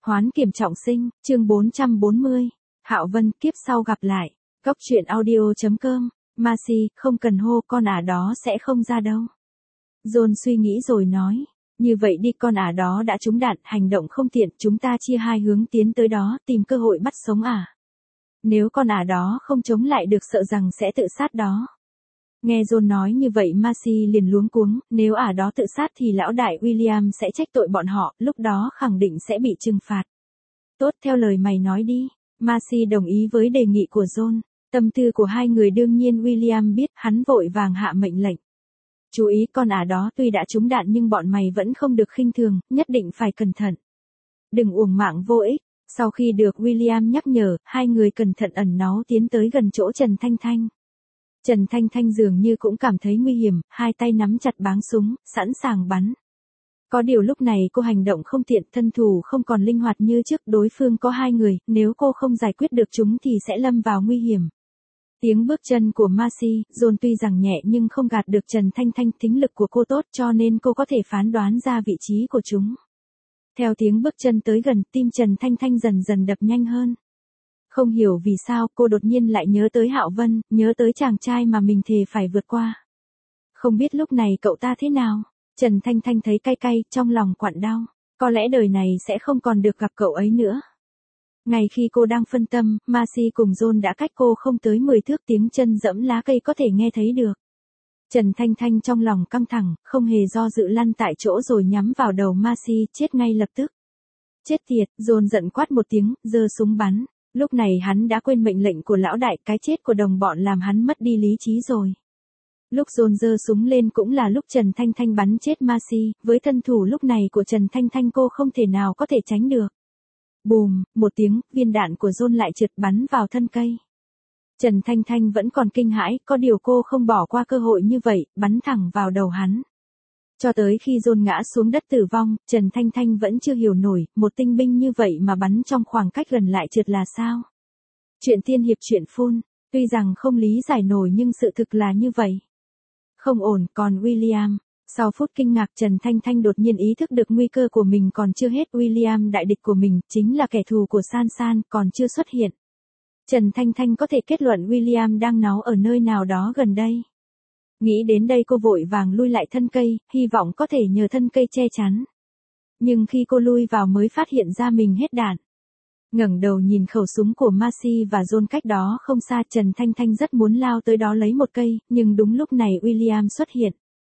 Hoán kiểm trọng sinh, chương 440. Hạo Vân, kiếp sau gặp lại. Góc truyện audio.com. Marcy, không cần hô, con ả đó sẽ không ra đâu. John suy nghĩ rồi nói. Như vậy đi, con ả đó đã trúng đạn, hành động không tiện, chúng ta chia hai hướng tiến tới đó, tìm cơ hội bắt sống ả. Nếu con ả đó không chống lại được, sợ rằng sẽ tự sát đó. Nghe John nói như vậy, Marcy liền luống cuống, nếu ả đó tự sát thì lão đại William sẽ trách tội bọn họ, lúc đó khẳng định sẽ bị trừng phạt. Tốt, theo lời mày nói đi. Marcy đồng ý với đề nghị của John. Tâm tư của hai người đương nhiên William biết, hắn vội vàng hạ mệnh lệnh. Chú ý, con ả đó tuy đã trúng đạn nhưng bọn mày vẫn không được khinh thường, nhất định phải cẩn thận. Đừng uổng mạng vô ích. Sau khi được William nhắc nhở, hai người cẩn thận ẩn náu tiến tới gần chỗ Trần Thanh Thanh. Trần Thanh Thanh dường như cũng cảm thấy nguy hiểm, hai tay nắm chặt báng súng, sẵn sàng bắn. Có điều lúc này cô hành động không tiện, thân thủ không còn linh hoạt như trước, đối phương có hai người, nếu cô không giải quyết được chúng thì sẽ lâm vào nguy hiểm. Tiếng bước chân của Marcy, John tuy rằng nhẹ nhưng không gạt được Trần Thanh Thanh, thính lực của cô tốt cho nên cô có thể phán đoán ra vị trí của chúng. Theo tiếng bước chân tới gần, tim Trần Thanh Thanh dần dần đập nhanh hơn. Không hiểu vì sao cô đột nhiên lại nhớ tới Hạo Vân, nhớ tới chàng trai mà mình thề phải vượt qua. Không biết lúc này cậu ta thế nào? Trần Thanh Thanh thấy cay cay, trong lòng quặn đau. Có lẽ đời này sẽ không còn được gặp cậu ấy nữa. Ngay khi cô đang phân tâm, Marcy cùng John đã cách cô không tới 10 thước, tiếng chân dẫm lá cây có thể nghe thấy được. Trần Thanh Thanh trong lòng căng thẳng, không hề do dự lăn tại chỗ rồi nhắm vào đầu Marcy, chết ngay lập tức. Chết tiệt, John giận quát một tiếng, giơ súng bắn. Lúc này hắn đã quên mệnh lệnh của lão đại, cái chết của đồng bọn làm hắn mất đi lý trí rồi. Lúc John giơ súng lên cũng là lúc Trần Thanh Thanh bắn chết Marcy, với thân thủ lúc này của Trần Thanh Thanh cô không thể nào có thể tránh được. Bùm, một tiếng, viên đạn của John lại trượt bắn vào thân cây. Trần Thanh Thanh vẫn còn kinh hãi, có điều cô không bỏ qua cơ hội như vậy, bắn thẳng vào đầu hắn. Cho tới khi John ngã xuống đất tử vong, Trần Thanh Thanh vẫn chưa hiểu nổi, một tinh binh như vậy mà bắn trong khoảng cách gần lại trượt là sao? Chuyện tiên hiệp truyện phun, tuy rằng không lý giải nổi nhưng sự thực là như vậy. Không ổn, còn William. Sau phút kinh ngạc, Trần Thanh Thanh đột nhiên ý thức được nguy cơ của mình còn chưa hết. William, đại địch của mình, chính là kẻ thù của San San, còn chưa xuất hiện. Trần Thanh Thanh có thể kết luận William đang náu ở nơi nào đó gần đây. Nghĩ đến đây cô vội vàng lui lại thân cây, hy vọng có thể nhờ thân cây che chắn. Nhưng khi cô lui vào mới phát hiện ra mình hết đạn. Ngẩng đầu nhìn khẩu súng của Marcy và John cách đó không xa, Trần Thanh Thanh rất muốn lao tới đó lấy một cây, nhưng đúng lúc này William xuất hiện.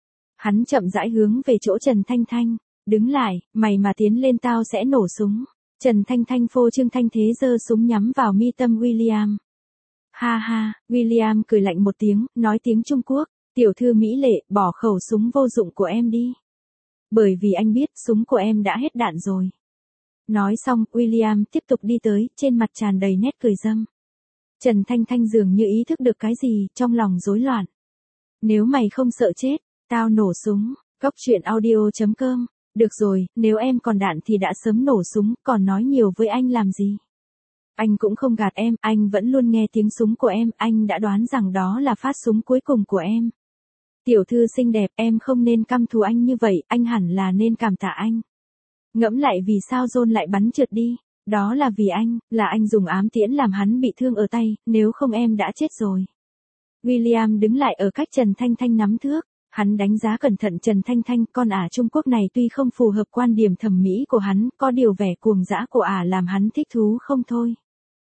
Hắn chậm rãi hướng về chỗ Trần Thanh Thanh. Đứng lại, mày mà tiến lên tao sẽ nổ súng. Trần Thanh Thanh phô trương thanh thế giơ súng nhắm vào mi tâm William. Ha ha, William cười lạnh một tiếng, nói tiếng Trung Quốc. Tiểu thư mỹ lệ, bỏ khẩu súng vô dụng của em đi. Bởi vì anh biết súng của em đã hết đạn rồi. Nói xong, William tiếp tục đi tới, trên mặt tràn đầy nét cười râm. Trần Thanh Thanh dường như ý thức được cái gì, trong lòng rối loạn. Nếu mày không sợ chết, tao nổ súng. Góc truyện audio.com. Được rồi, nếu em còn đạn thì đã sớm nổ súng, còn nói nhiều với anh làm gì? Anh cũng không gạt em, anh vẫn luôn nghe tiếng súng của em, anh đã đoán rằng đó là phát súng cuối cùng của em. Tiểu thư xinh đẹp, em không nên căm thù anh như vậy, anh hẳn là nên cảm tạ anh. Ngẫm lại vì sao John lại bắn trượt đi, đó là vì anh, là anh dùng ám tiễn làm hắn bị thương ở tay, nếu không em đã chết rồi. William đứng lại ở cách Trần Thanh Thanh nắm thước, hắn đánh giá cẩn thận Trần Thanh Thanh, con ả Trung Quốc này tuy không phù hợp quan điểm thẩm mỹ của hắn, có điều vẻ cuồng dã của ả làm hắn thích thú không thôi.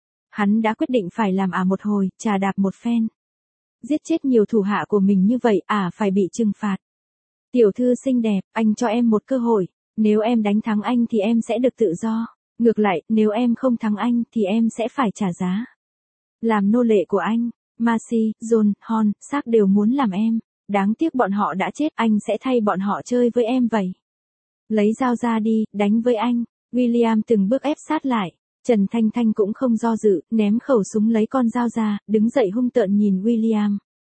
Hắn đã quyết định phải làm ả một hồi, chà đạp một phen. Giết chết nhiều thủ hạ của mình như vậy, ả phải bị trừng phạt. Tiểu thư xinh đẹp, anh cho em một cơ hội, nếu em đánh thắng anh thì em sẽ được tự do. Ngược lại, nếu em không thắng anh thì em sẽ phải trả giá. Làm nô lệ của anh, Marcy, John, Hon, xác đều muốn làm em. Đáng tiếc bọn họ đã chết, anh sẽ thay bọn họ chơi với em vậy. Lấy dao ra đi, đánh với anh. William từng bước ép sát lại. Trần Thanh Thanh cũng không do dự, ném khẩu súng lấy con dao ra, đứng dậy hung tợn nhìn William.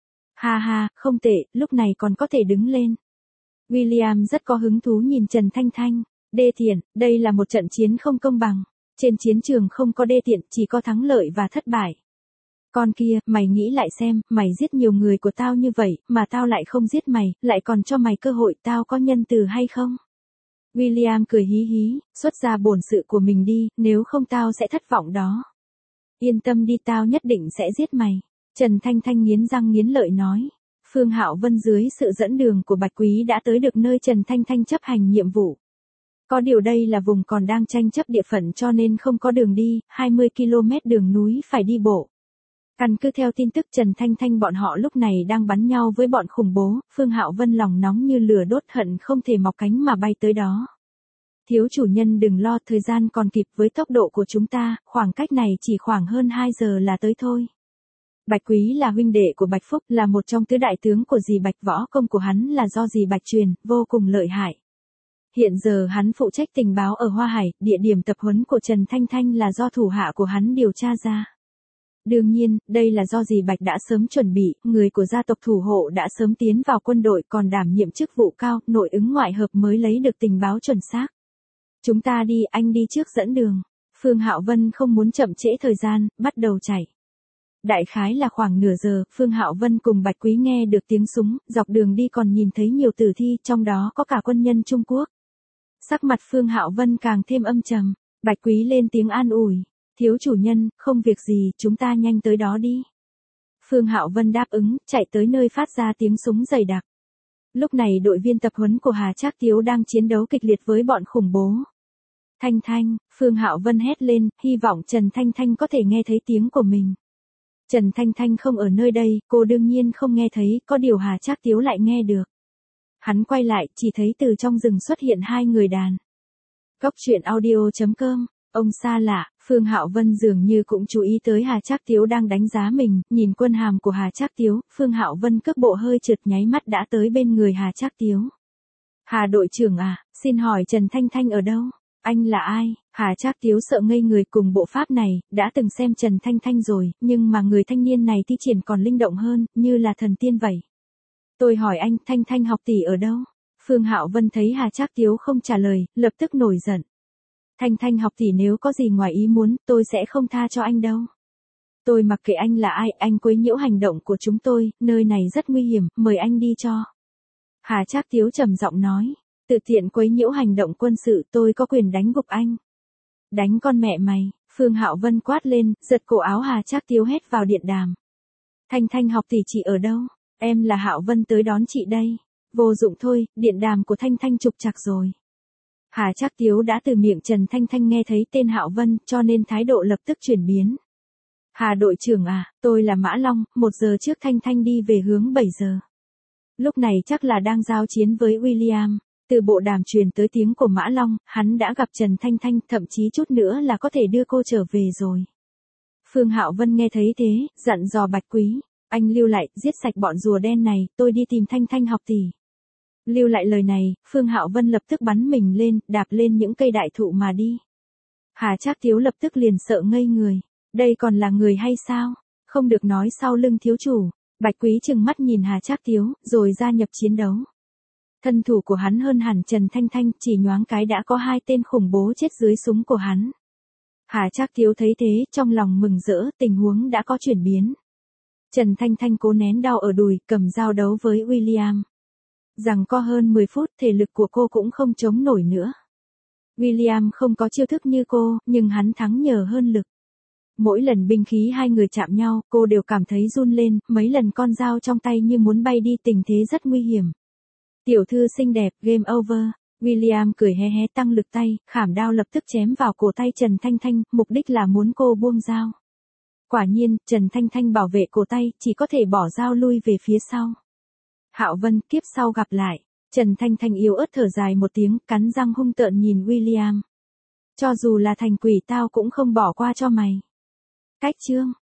Ha ha, không tệ, lúc này còn có thể đứng lên. William rất có hứng thú nhìn Trần Thanh Thanh. Đê tiện, đây là một trận chiến không công bằng. Trên chiến trường không có đê tiện, chỉ có thắng lợi và thất bại. Con kia, mày nghĩ lại xem, mày giết nhiều người của tao như vậy, mà tao lại không giết mày, lại còn cho mày cơ hội, tao có nhân từ hay không? William cười hí hí, xuất ra bổn sự của mình đi, nếu không tao sẽ thất vọng đó. Yên tâm đi, tao nhất định sẽ giết mày. Trần Thanh Thanh nghiến răng nghiến lợi nói. Phương Hạo Vân dưới sự dẫn đường của Bạch Quý đã tới được nơi Trần Thanh Thanh chấp hành nhiệm vụ. Có điều đây là vùng còn đang tranh chấp địa phận cho nên không có đường đi, 20 km đường núi phải đi bộ. Căn cứ theo tin tức Trần Thanh Thanh bọn họ lúc này đang bắn nhau với bọn khủng bố, Phương Hạo Vân lòng nóng như lửa đốt hận không thể mọc cánh mà bay tới đó. Thiếu chủ nhân đừng lo, thời gian còn kịp, với tốc độ của chúng ta, khoảng cách này chỉ khoảng hơn 2 giờ là tới thôi. Bạch Quý là huynh đệ của Bạch Phúc, là một trong tứ đại tướng của dì Bạch, võ công của hắn là do dì Bạch truyền, vô cùng lợi hại. Hiện giờ hắn phụ trách tình báo ở Hoa Hải, địa điểm tập huấn của Trần Thanh Thanh là do thủ hạ của hắn điều tra ra. Đương nhiên, đây là do dì Bạch đã sớm chuẩn bị, người của gia tộc thủ hộ đã sớm tiến vào quân đội còn đảm nhiệm chức vụ cao, nội ứng ngoại hợp mới lấy được tình báo chuẩn xác. Chúng ta đi, anh đi trước dẫn đường. Phương Hạo Vân không muốn chậm trễ thời gian, bắt đầu chạy. Đại khái là khoảng nửa giờ, Phương Hạo Vân cùng Bạch Quý nghe được tiếng súng, dọc đường đi còn nhìn thấy nhiều tử thi, trong đó có cả quân nhân Trung Quốc. Sắc mặt Phương Hạo Vân càng thêm âm trầm, Bạch Quý lên tiếng an ủi. Thiếu chủ nhân, không việc gì, chúng ta nhanh tới đó đi. Phương Hạo Vân đáp ứng, chạy tới nơi phát ra tiếng súng dày đặc. Lúc này đội viên tập huấn của Hà Trác Tiếu đang chiến đấu kịch liệt với bọn khủng bố. Thanh Thanh, Phương Hạo Vân hét lên, hy vọng Trần Thanh Thanh có thể nghe thấy tiếng của mình. Trần Thanh Thanh không ở nơi đây, cô đương nhiên không nghe thấy, có điều Hà Trác Tiếu lại nghe được. Hắn quay lại, chỉ thấy từ trong rừng xuất hiện hai người đàn. Góc truyện audio.com. Ông xa lạ, Phương Hạo Vân dường như cũng chú ý tới Hà Trác Tiếu đang đánh giá mình, nhìn quân hàm của Hà Trác Tiếu, Phương Hạo Vân cước bộ hơi trượt nháy mắt đã tới bên người Hà Trác Tiếu. Hà đội trưởng à, xin hỏi Trần Thanh Thanh ở đâu? Anh là ai? Hà Trác Tiếu sợ ngây người, cùng bộ pháp này, đã từng xem Trần Thanh Thanh rồi, nhưng mà người thanh niên này thi triển còn linh động hơn, như là thần tiên vậy. Tôi hỏi anh, Thanh Thanh học tỷ ở đâu? Phương Hạo Vân thấy Hà Trác Tiếu không trả lời, lập tức nổi giận. Thanh Thanh học tỷ nếu có gì ngoài ý muốn, tôi sẽ không tha cho anh đâu. Tôi mặc kệ anh là ai, anh quấy nhiễu hành động của chúng tôi, nơi này rất nguy hiểm, mời anh đi cho. Hà Trác Tiếu trầm giọng nói, tự tiện quấy nhiễu hành động quân sự, tôi có quyền đánh gục anh. Đánh con mẹ mày, Phương Hạo Vân quát lên, giật cổ áo Hà Trác Tiếu hét vào điện đàm. Thanh Thanh học tỷ chị ở đâu? Em là Hạo Vân tới đón chị đây. Vô dụng thôi, điện đàm của Thanh Thanh trục trặc rồi. Hà Trác Tiếu đã từ miệng Trần Thanh Thanh nghe thấy tên Hạo Vân, cho nên thái độ lập tức chuyển biến. Hà đội trưởng à, tôi là Mã Long, 1 giờ trước Thanh Thanh đi về hướng 7 giờ. Lúc này chắc là đang giao chiến với William. Từ bộ đàm truyền tới tiếng của Mã Long, hắn đã gặp Trần Thanh Thanh, thậm chí chút nữa là có thể đưa cô trở về rồi. Phương Hạo Vân nghe thấy thế, dặn dò Bạch Quý, anh lưu lại, giết sạch bọn rùa đen này, tôi đi tìm Thanh Thanh học tỷ. Lưu lại lời này, Phương Hạo Vân lập tức bắn mình lên, đạp lên những cây đại thụ mà đi. Hà Trác Tiếu lập tức liền sợ ngây người. Đây còn là người hay sao? Không được nói sau lưng thiếu chủ. Bạch Quý trừng mắt nhìn Hà Trác Tiếu, rồi gia nhập chiến đấu. Thân thủ của hắn hơn hẳn Trần Thanh Thanh, chỉ nhoáng cái đã có 2 tên khủng bố chết dưới súng của hắn. Hà Trác Tiếu thấy thế, trong lòng mừng rỡ, tình huống đã có chuyển biến. Trần Thanh Thanh cố nén đau ở đùi, cầm dao đấu với William. Rằng co hơn 10 phút, thể lực của cô cũng không chống nổi nữa. William không có chiêu thức như cô, nhưng hắn thắng nhờ hơn lực. Mỗi lần binh khí hai người chạm nhau, cô đều cảm thấy run lên, mấy lần con dao trong tay như muốn bay đi, tình thế rất nguy hiểm. Tiểu thư xinh đẹp, game over. William cười hé hé tăng lực tay, khảm đao lập tức chém vào cổ tay Trần Thanh Thanh, mục đích là muốn cô buông dao. Quả nhiên, Trần Thanh Thanh bảo vệ cổ tay, chỉ có thể bỏ dao lui về phía sau. Hạo Vân, kiếp sau gặp lại. Trần Thanh Thanh yếu ớt thở dài một tiếng, cắn răng hung tợn nhìn William. Cho dù là thành quỷ tao cũng không bỏ qua cho mày. Cách chương.